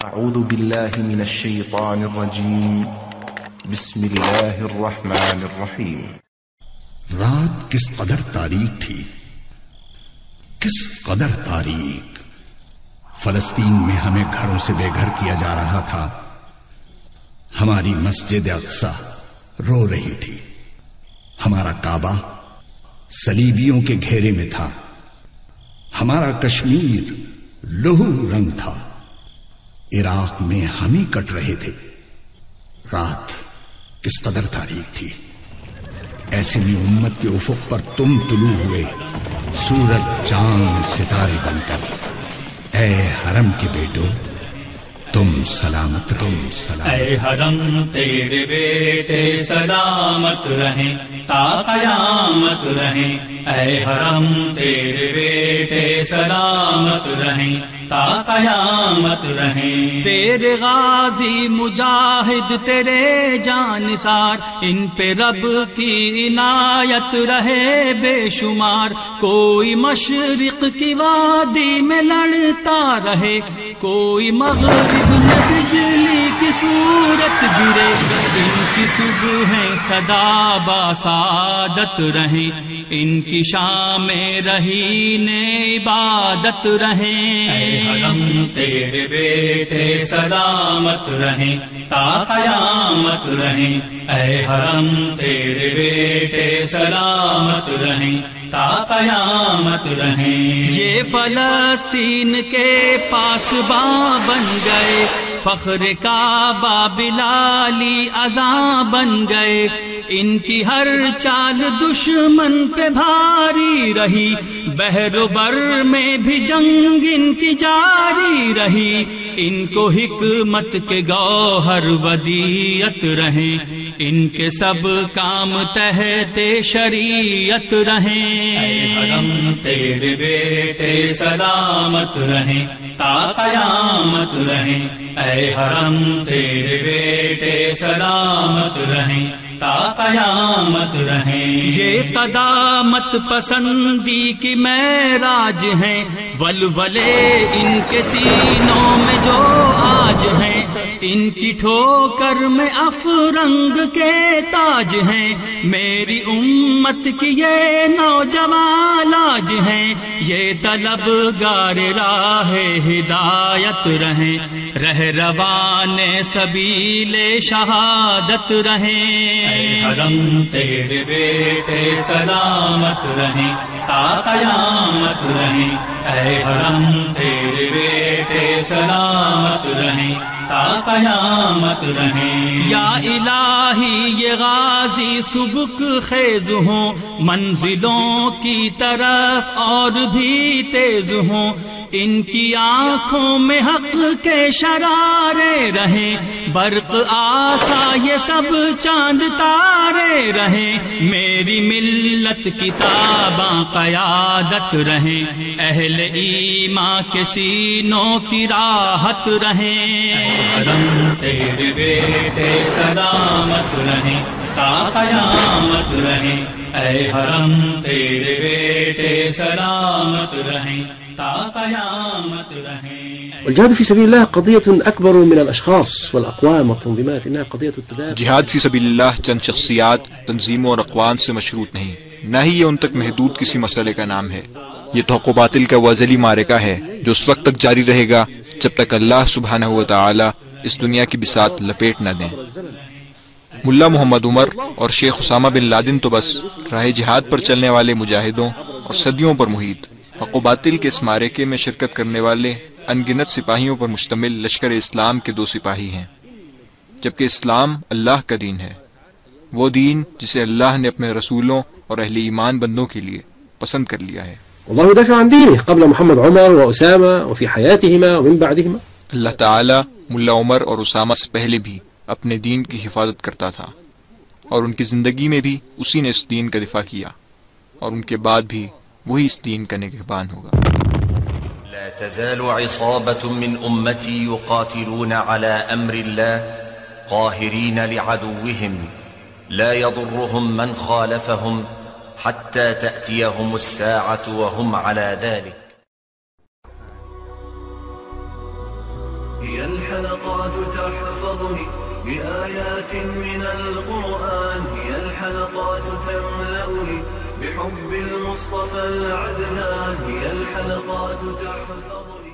اعوذ باللہ من الشیطان الرجیم بسم اللہ الرحمن الرحیم۔ رات کس قدر تاریک تھی، کس قدر تاریک۔ فلسطین میں ہمیں گھروں سے بے گھر کیا جا رہا تھا، ہماری مسجد اقصی رو رہی تھی، ہمارا کعبہ صلیبیوں کے گھیرے میں تھا، ہمارا کشمیر لہو رنگ تھا، عراق میں ہم ہی کٹ رہے تھے۔ رات کس قدر تاریک تھی، ایسے میں امت کے افق پر تم طلوع ہوئے، سورج چاند ستارے بن کر۔ اے حرم کے بیٹو تم سلامت رہو، اے حرم تیرے بیٹے سلامت رہیں تا قیامت رہیں، اے حرم تیرے بیٹے سلامت رہیں تا قیامت رہیں۔ تیرے غازی مجاہد تیرے جانثار، ان پہ رب کی عنایت رہے بے شمار۔ کوئی مشرق کی وادی میں لڑتا رہے، کوئی مغرب میں بجلی کی صورت گرے، ان کی صبحیں صدا باسعادت رہیں، ان کی شامیں رہین عبادت رہیں۔ اے حرم تیرے بیٹے سلامت رہیں تا قیامت رہیں، اے حرم تیرے بیٹے سلامت رہیں تا قیامت رہیں۔ یہ فلسطین کے پاس باں بن گئے، فخر کعبہ بلالی اذاں بن گئے، ان کی ہر چال دشمن پہ بھاری رہی، بحر و بر میں بھی جنگ ان کی جاری رہی، ان کو حکمت کے گوہر ودیعت رہیں، ان کے سب کام تحت شریعت رہیں۔ اے حرم تیرے بیٹے سلامت رہیں تا قیامت رہیں، اے حرم تیرے بیٹے سلامت رہیں تا قیامت رہیں۔ یہ قدامت پسندی کی معراج ہیں، ولولے ان کے سینوں میں جو آج ہیں، ان کی ٹھوکر میں افرنگ کے تاج ہیں، میری امت کی یہ نوجوان لاج ہیں، یہ طلبگار راہ ہدایت رہیں، رہروان سبیل شہادت رہیں۔ اے حرم تیرے بیٹے سلامت رہیں تا قیامت رہیں، اے حرم تیرے بیٹے سلامت رہیں تا قیامت رہیں۔ یا الہی یہ غازی سبک خیز ہوں، منزلوں کی طرف اور بھی تیز ہوں، ان کی آنکھوں میں حق کے شرارے رہیں، برق آسا یہ سب چاند تارے رہیں، میری ملت کتاباں قیادت رہیں، اہل ایمان کے سینوں کی راحت رہیں۔ حرم تیرے بیٹے سلامت رہیں تا قیامت رہیں، اے حرم تیرے بیٹے سلامت رہیں تا قیامت رہیں۔ والجهاد في سبيل الله قضية أكبر من الأشخاص والأقوام والتنظيمات، إنها قضية التدافع۔ جہاد فی سبیل اللہ چند شخصیات، تنظیموں اور اقوام سے مشروط نہیں، نہ ہی یہ ان تک محدود کسی مسئلے کا نام ہے۔ یہ تو حق و باطل کا وہ ازلی معرکہ ہے جو اس وقت تک جاری رہے گا جب تک اللہ سبحانہ و تعالی اس دنیا کی بساط لپیٹ نہ دیں۔ ملا محمد عمر اور شیخ اسامہ بن لادن تو بس راہ جہاد پر چلنے والے مجاہدوں اور صدیوں پر محیط حق و باطل کے اس معرکے میں شرکت کرنے والے انگنت سپاہیوں پر مشتمل لشکر اسلام کے دو سپاہی ہیں، جبکہ اسلام اللہ کا دین ہے، وہ دین جسے اللہ نے اپنے رسولوں اور اہل ایمان بندوں کے لیے پسند کر لیا ہے۔ والله يدافع عن دينه قبل محمد عمر وأسامة وفي حياتهما ومن بعدهما۔ اللہ تعالی ملا عمر اور اسامہ سے پہلے بھی اپنے دین کی حفاظت کرتا تھا، اور ان کی زندگی میں بھی اسی نے اس دین کا دفاع کیا، اور ان کے بعد بھی وہی اس دین کا نگہبان ہوگا۔ لا تزال عصابة من أمتي يقاتلون على أمر الله قاهرين لعدوهم لا يضرهم من خالفهم حتى تأتيهم الساعة وهم على ذلك۔ هي الحلقات تحفظني بآيات من القرآن، هي الحلقات تملأني بحب المصطفى العدنان، هي الحلقات تحفظني